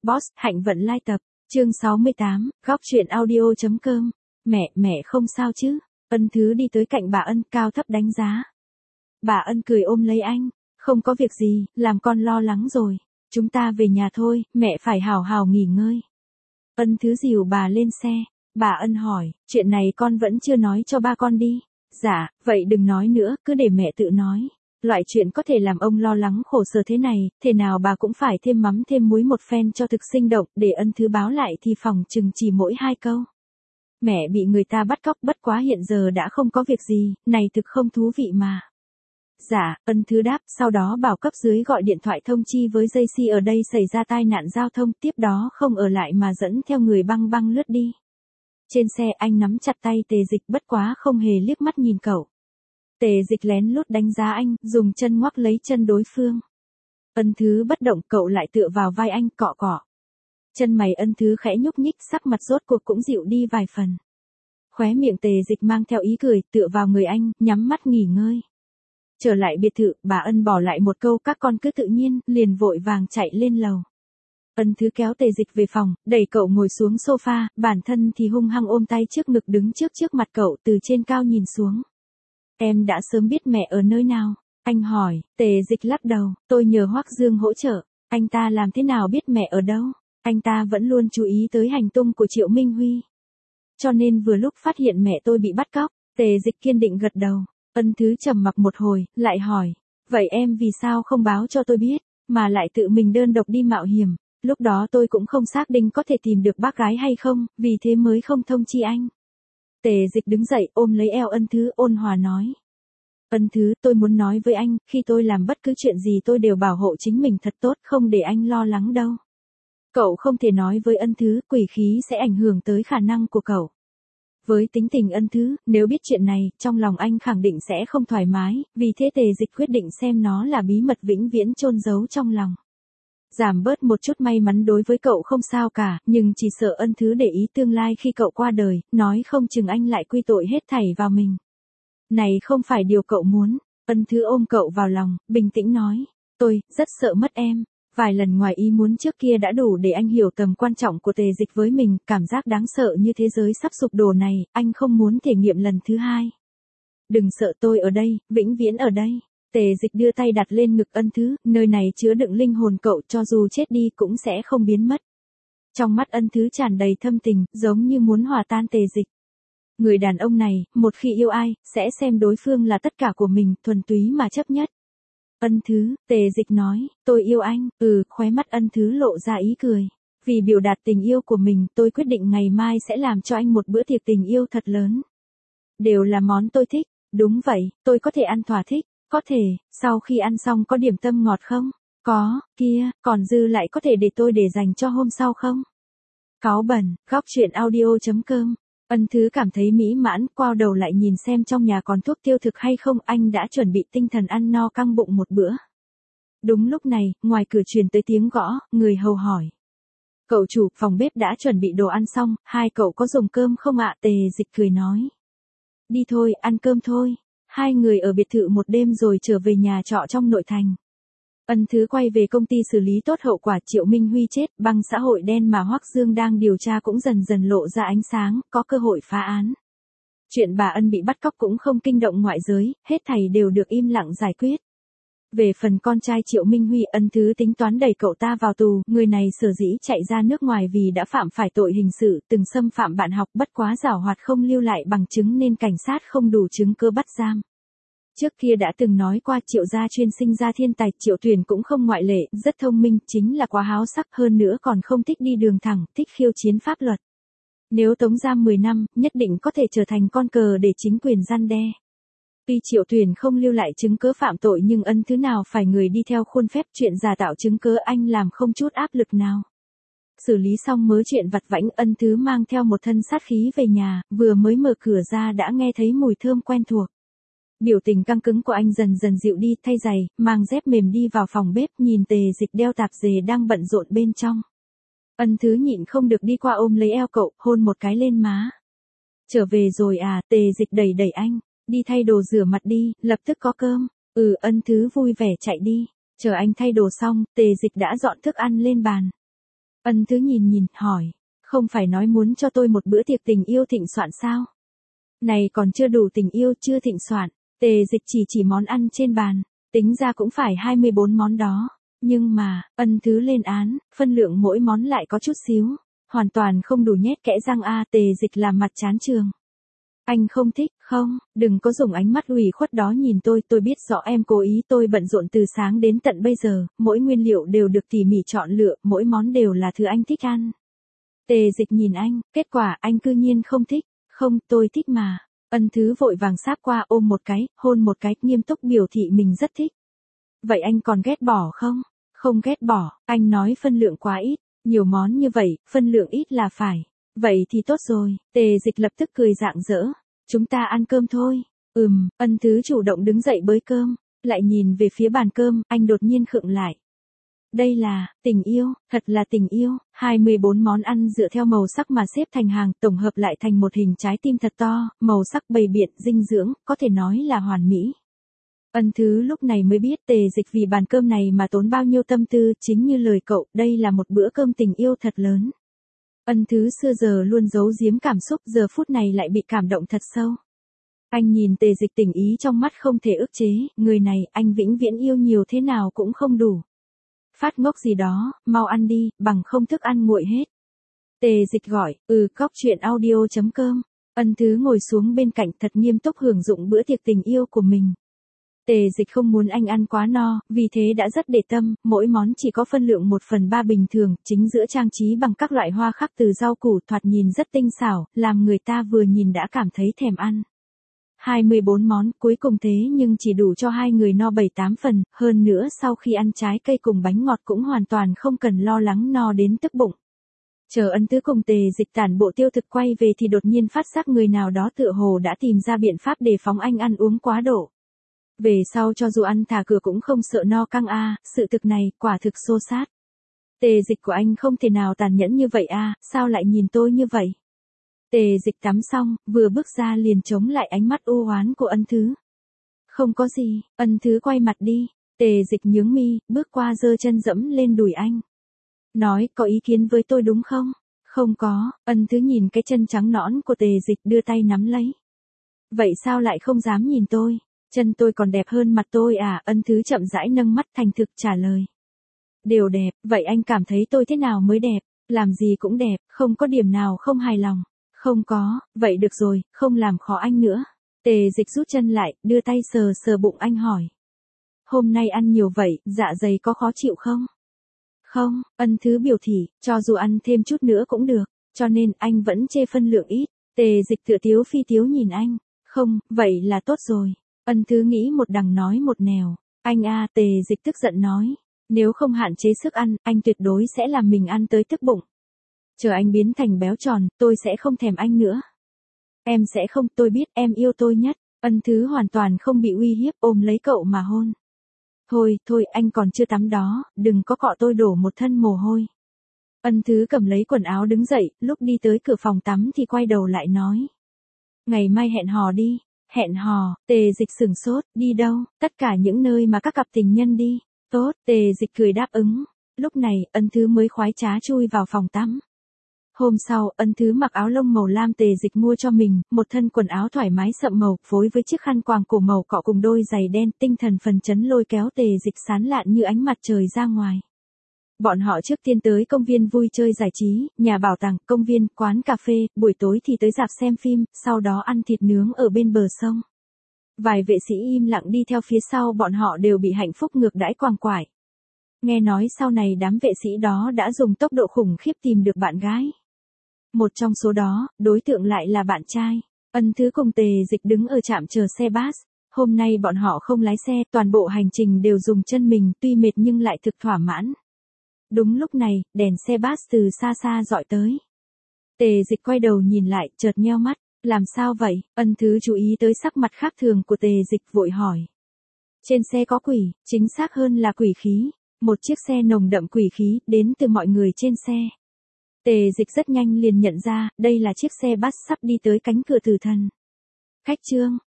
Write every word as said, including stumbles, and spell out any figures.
Boss, Hạnh Vận Lai tập, chương sáu mươi tám, góc truyện audio.com. Mẹ, mẹ không sao chứ? Ân Thứ đi tới cạnh bà Ân, cao thấp đánh giá. Bà Ân cười ôm lấy anh, không có việc gì, làm con lo lắng rồi. Chúng ta về nhà thôi, mẹ phải hào hào nghỉ ngơi. Ân Thứ dìu bà lên xe. Bà Ân hỏi, chuyện này con vẫn chưa nói cho ba con đi. Dạ, vậy đừng nói nữa, cứ để mẹ tự nói. Loại chuyện có thể làm ông lo lắng khổ sở thế này, thế nào bà cũng phải thêm mắm thêm muối một phen cho thực sinh động, để Ân Thứ báo lại thì phòng chừng chỉ mỗi hai câu. Mẹ bị người ta bắt cóc, bất quá hiện giờ đã không có việc gì, này thực không thú vị mà. Dạ, Ân Thứ đáp, sau đó bảo cấp dưới gọi điện thoại thông chi với dây xi ở đây xảy ra tai nạn giao thông, tiếp đó không ở lại mà dẫn theo người băng băng lướt đi. Trên xe anh nắm chặt tay Tề Dịch, bất quá không hề liếc mắt nhìn cậu. Tề Dịch lén lút đánh giá anh, dùng chân ngoắc lấy chân đối phương. Ân Thứ bất động, cậu lại tựa vào vai anh, cọ cọ. Chân mày Ân Thứ khẽ nhúc nhích, sắc mặt rốt cuộc cũng dịu đi vài phần. Khóe miệng Tề Dịch mang theo ý cười, tựa vào người anh, nhắm mắt nghỉ ngơi. Trở lại biệt thự, bà Ân bỏ lại một câu các con cứ tự nhiên, liền vội vàng chạy lên lầu. Ân Thứ kéo Tề Dịch về phòng, đẩy cậu ngồi xuống sofa, bản thân thì hung hăng ôm tay trước ngực đứng trước trước mặt cậu, từ trên cao nhìn xuống. Em đã sớm biết mẹ ở nơi nào? Anh hỏi. Tề Dịch lắc đầu, tôi nhờ Hoắc Dương hỗ trợ. Anh ta làm thế nào biết mẹ ở đâu? Anh ta vẫn luôn chú ý tới hành tung của Triệu Minh Huy. Cho nên vừa lúc phát hiện mẹ tôi bị bắt cóc, Tề Dịch kiên định gật đầu. Ân Thứ trầm mặc một hồi, lại hỏi. Vậy em vì sao không báo cho tôi biết, mà lại tự mình đơn độc đi mạo hiểm? Lúc đó tôi cũng không xác định có thể tìm được bác gái hay không, vì thế mới không thông chi anh. Tề Dịch đứng dậy ôm lấy eo Ân Thứ, ôn hòa nói. Ân Thứ, tôi muốn nói với anh, khi tôi làm bất cứ chuyện gì tôi đều bảo hộ chính mình thật tốt, không để anh lo lắng đâu. Cậu không thể nói với Ân Thứ, quỷ khí sẽ ảnh hưởng tới khả năng của cậu. Với tính tình Ân Thứ, nếu biết chuyện này, trong lòng anh khẳng định sẽ không thoải mái, vì thế Tề Dịch quyết định xem nó là bí mật vĩnh viễn chôn giấu trong lòng. Giảm bớt một chút may mắn đối với cậu không sao cả, nhưng chỉ sợ Ân Thứ để ý tương lai khi cậu qua đời, nói không chừng anh lại quy tội hết thảy vào mình. Này không phải điều cậu muốn. Ân Thứ ôm cậu vào lòng, bình tĩnh nói. Tôi, rất sợ mất em. Vài lần ngoài ý muốn trước kia đã đủ để anh hiểu tầm quan trọng của Tề Dịch với mình, cảm giác đáng sợ như thế giới sắp sụp đổ này, anh không muốn thể nghiệm lần thứ hai. Đừng sợ, tôi ở đây, vĩnh viễn ở đây. Tề Dịch đưa tay đặt lên ngực Ân Thứ, nơi này chứa đựng linh hồn cậu, cho dù chết đi cũng sẽ không biến mất. Trong mắt Ân Thứ tràn đầy thâm tình, giống như muốn hòa tan Tề Dịch. Người đàn ông này, một khi yêu ai, sẽ xem đối phương là tất cả của mình, thuần túy mà chấp nhất. Ân Thứ, Tề Dịch nói, tôi yêu anh, ừ, khóe mắt Ân Thứ lộ ra ý cười. Vì biểu đạt tình yêu của mình, tôi quyết định ngày mai sẽ làm cho anh một bữa tiệc tình yêu thật lớn. Đều là món tôi thích, đúng vậy, tôi có thể ăn thỏa thích, có thể, sau khi ăn xong có điểm tâm ngọt không? Có, kia, còn dư lại có thể để tôi để dành cho hôm sau không? Cáu bẩn, góc truyện audio.com. Ân Thứ cảm thấy mỹ mãn, quay đầu lại nhìn xem trong nhà còn thuốc tiêu thực hay không, anh đã chuẩn bị tinh thần ăn no căng bụng một bữa. Đúng lúc này, ngoài cửa truyền tới tiếng gõ, người hầu hỏi. Cậu chủ, phòng bếp đã chuẩn bị đồ ăn xong, hai cậu có dùng cơm không ạ? Tề Dịch cười nói. Đi thôi, ăn cơm thôi. Hai người ở biệt thự một đêm rồi trở về nhà trọ trong nội thành. Ân Thứ quay về công ty xử lý tốt hậu quả Triệu Minh Huy chết, băng xã hội đen mà Hoắc Dương đang điều tra cũng dần dần lộ ra ánh sáng, có cơ hội phá án. Chuyện bà Ân bị bắt cóc cũng không kinh động ngoại giới, hết thảy đều được im lặng giải quyết. Về phần con trai Triệu Minh Huy, Ân Thứ tính toán đẩy cậu ta vào tù, người này sở dĩ chạy ra nước ngoài vì đã phạm phải tội hình sự, từng xâm phạm bạn học, bất quá giảo hoạt không lưu lại bằng chứng nên cảnh sát không đủ chứng cứ bắt giam. Trước kia đã từng nói qua Triệu gia chuyên sinh ra thiên tài, Triệu Tuyền cũng không ngoại lệ, rất thông minh, chính là quá háo sắc, hơn nữa còn không thích đi đường thẳng, thích khiêu chiến pháp luật. Nếu tống giam mười năm, nhất định có thể trở thành con cờ để chính quyền răn đe. Tuy Triệu Tuyền không lưu lại chứng cứ phạm tội nhưng Ân Thứ nào phải người đi theo khuôn phép, chuyện giả tạo chứng cứ anh làm không chút áp lực nào. Xử lý xong mớ chuyện vặt vãnh, Ân Thứ mang theo một thân sát khí về nhà, vừa mới mở cửa ra đã nghe thấy mùi thơm quen thuộc. Biểu tình căng cứng của anh dần dần dịu đi, thay giày, mang dép mềm đi vào phòng bếp, nhìn Tề Dịch đeo tạp dề đang bận rộn bên trong. Ân Thứ nhịn không được đi qua ôm lấy eo cậu, hôn một cái lên má. Trở về rồi à? Tề Dịch đẩy đẩy anh, đi thay đồ rửa mặt đi, lập tức có cơm. Ừ, Ân Thứ vui vẻ chạy đi. Chờ anh thay đồ xong, Tề Dịch đã dọn thức ăn lên bàn. Ân Thứ nhìn nhìn, hỏi, không phải nói muốn cho tôi một bữa tiệc tình yêu thịnh soạn sao? Này còn chưa đủ tình yêu chưa thịnh soạn, Tề Dịch chỉ chỉ món ăn trên bàn, tính ra cũng phải hai mươi bốn món đó. Nhưng mà, Ân Thứ lên án, phân lượng mỗi món lại có chút xíu, hoàn toàn không đủ nhét kẽ răng a. Tề Dịch làm mặt chán trường. Anh không thích, không, đừng có dùng ánh mắt ủy khuất đó nhìn tôi, tôi biết rõ em cố ý, tôi bận rộn từ sáng đến tận bây giờ, mỗi nguyên liệu đều được tỉ mỉ chọn lựa, mỗi món đều là thứ anh thích ăn. Tề Dịch nhìn anh, kết quả anh cư nhiên không thích, không, tôi thích mà. Ân Thứ vội vàng sáp qua ôm một cái, hôn một cái, nghiêm túc biểu thị mình rất thích. Vậy anh còn ghét bỏ không? Không ghét bỏ, anh nói phân lượng quá ít, nhiều món như vậy, phân lượng ít là phải. Vậy thì tốt rồi, Tề Dịch lập tức cười rạng rỡ. Chúng ta ăn cơm thôi. Ừm, Ân Thứ chủ động đứng dậy bới cơm, lại nhìn về phía bàn cơm, anh đột nhiên khựng lại. Đây là, tình yêu, thật là tình yêu, hai mươi bốn món ăn dựa theo màu sắc mà xếp thành hàng, tổng hợp lại thành một hình trái tim thật to, màu sắc bầy biện, dinh dưỡng, có thể nói là hoàn mỹ. Ân Thứ lúc này mới biết Tề Dịch vì bàn cơm này mà tốn bao nhiêu tâm tư, chính như lời cậu, đây là một bữa cơm tình yêu thật lớn. Ân Thứ xưa giờ luôn giấu giếm cảm xúc, giờ phút này lại bị cảm động thật sâu. Anh nhìn Tề Dịch tình ý trong mắt không thể ức chế, người này anh vĩnh viễn yêu nhiều thế nào cũng không đủ. Phát ngốc gì đó, mau ăn đi, bằng không thức ăn nguội hết. Tề Dịch gọi, ừ, cóc truyện audio chấm com. Ân Thứ ngồi xuống bên cạnh thật nghiêm túc hưởng dụng bữa tiệc tình yêu của mình. Tề Dịch không muốn anh ăn quá no, vì thế đã rất để tâm, mỗi món chỉ có phân lượng một phần ba bình thường, chính giữa trang trí bằng các loại hoa khắc từ rau củ thoạt nhìn rất tinh xảo, làm người ta vừa nhìn đã cảm thấy thèm ăn. hai mươi bốn món cuối cùng thế nhưng chỉ đủ cho hai người no bảy tám phần, hơn nữa sau khi ăn trái cây cùng bánh ngọt cũng hoàn toàn không cần lo lắng no đến tức bụng. Chờ Ân Thứ cùng Tề Dịch tản bộ tiêu thực quay về thì đột nhiên phát giác người nào đó tựa hồ đã tìm ra biện pháp để phóng anh ăn uống quá độ. Về sau cho dù ăn thả cửa cũng không sợ no căng a, sự thực này quả thực xô xát. Tề Dịch của anh không thể nào tàn nhẫn như vậy a, sao lại nhìn tôi như vậy? Tề Dịch tắm xong, vừa bước ra liền chống lại ánh mắt u oán của Ân Thứ. Không có gì, Ân Thứ quay mặt đi, Tề Dịch nhướng mi, bước qua giơ chân dẫm lên đùi anh. Nói, có ý kiến với tôi đúng không? Không có, Ân Thứ nhìn cái chân trắng nõn của Tề Dịch đưa tay nắm lấy. Vậy sao lại không dám nhìn tôi? Chân tôi còn đẹp hơn mặt tôi à? Ân Thứ chậm rãi nâng mắt thành thực trả lời. Đều đẹp, vậy anh cảm thấy tôi thế nào mới đẹp? Làm gì cũng đẹp, không có điểm nào không hài lòng. Không có, vậy được rồi, không làm khó anh nữa. Tề Dịch rút chân lại, đưa tay sờ sờ bụng anh hỏi. Hôm nay ăn nhiều vậy, dạ dày có khó chịu không? Không, Ân Thứ biểu thị, cho dù ăn thêm chút nữa cũng được, cho nên anh vẫn chê phân lượng ít. Tề Dịch tựa tiếu phi tiếu nhìn anh. Không, vậy là tốt rồi. Ân Thứ nghĩ một đằng nói một nẻo. Anh a, Tề Dịch tức giận nói. Nếu không hạn chế sức ăn, anh tuyệt đối sẽ làm mình ăn tới tức bụng. Chờ anh biến thành béo tròn, tôi sẽ không thèm anh nữa. Em sẽ không, tôi biết em yêu tôi nhất. Ân Thứ hoàn toàn không bị uy hiếp, ôm lấy cậu mà hôn. Thôi, thôi, anh còn chưa tắm đó, đừng có cọ tôi đổ một thân mồ hôi. Ân Thứ cầm lấy quần áo đứng dậy, lúc đi tới cửa phòng tắm thì quay đầu lại nói. Ngày mai hẹn hò đi. Hẹn hò, Tề Dịch sửng sốt, đi đâu? Tất cả những nơi mà các cặp tình nhân đi. Tốt, Tề Dịch cười đáp ứng. Lúc này, Ân Thứ mới khoái trá chui vào phòng tắm. Hôm sau, Ân Thứ mặc áo lông màu lam Tề Dịch mua cho mình, một thân quần áo thoải mái sậm màu, phối với chiếc khăn quàng cổ màu cọ cùng đôi giày đen, tinh thần phấn chấn lôi kéo Tề Dịch sán lạn như ánh mặt trời ra ngoài. Bọn họ trước tiên tới công viên vui chơi giải trí, nhà bảo tàng, công viên, quán cà phê, buổi tối thì tới rạp xem phim, sau đó ăn thịt nướng ở bên bờ sông. Vài vệ sĩ im lặng đi theo phía sau, bọn họ đều bị hạnh phúc ngược đãi quàng quải. Nghe nói sau này đám vệ sĩ đó đã dùng tốc độ khủng khiếp tìm được bạn gái. Một trong số đó, đối tượng lại là bạn trai. Ân Thứ cùng Tề Dịch đứng ở trạm chờ xe bus. Hôm nay bọn họ không lái xe, toàn bộ hành trình đều dùng chân mình, tuy mệt nhưng lại thực thỏa mãn. Đúng lúc này, đèn xe bus từ xa xa dọi tới. Tề Dịch quay đầu nhìn lại, chợt nheo mắt. Làm sao vậy? Ân Thứ chú ý tới sắc mặt khác thường của Tề Dịch vội hỏi. Trên xe có quỷ, chính xác hơn là quỷ khí. Một chiếc xe nồng đậm quỷ khí, đến từ mọi người trên xe. Tề Dịch rất nhanh liền nhận ra, đây là chiếc xe bus sắp đi tới cánh cửa tử thần. Khách trương,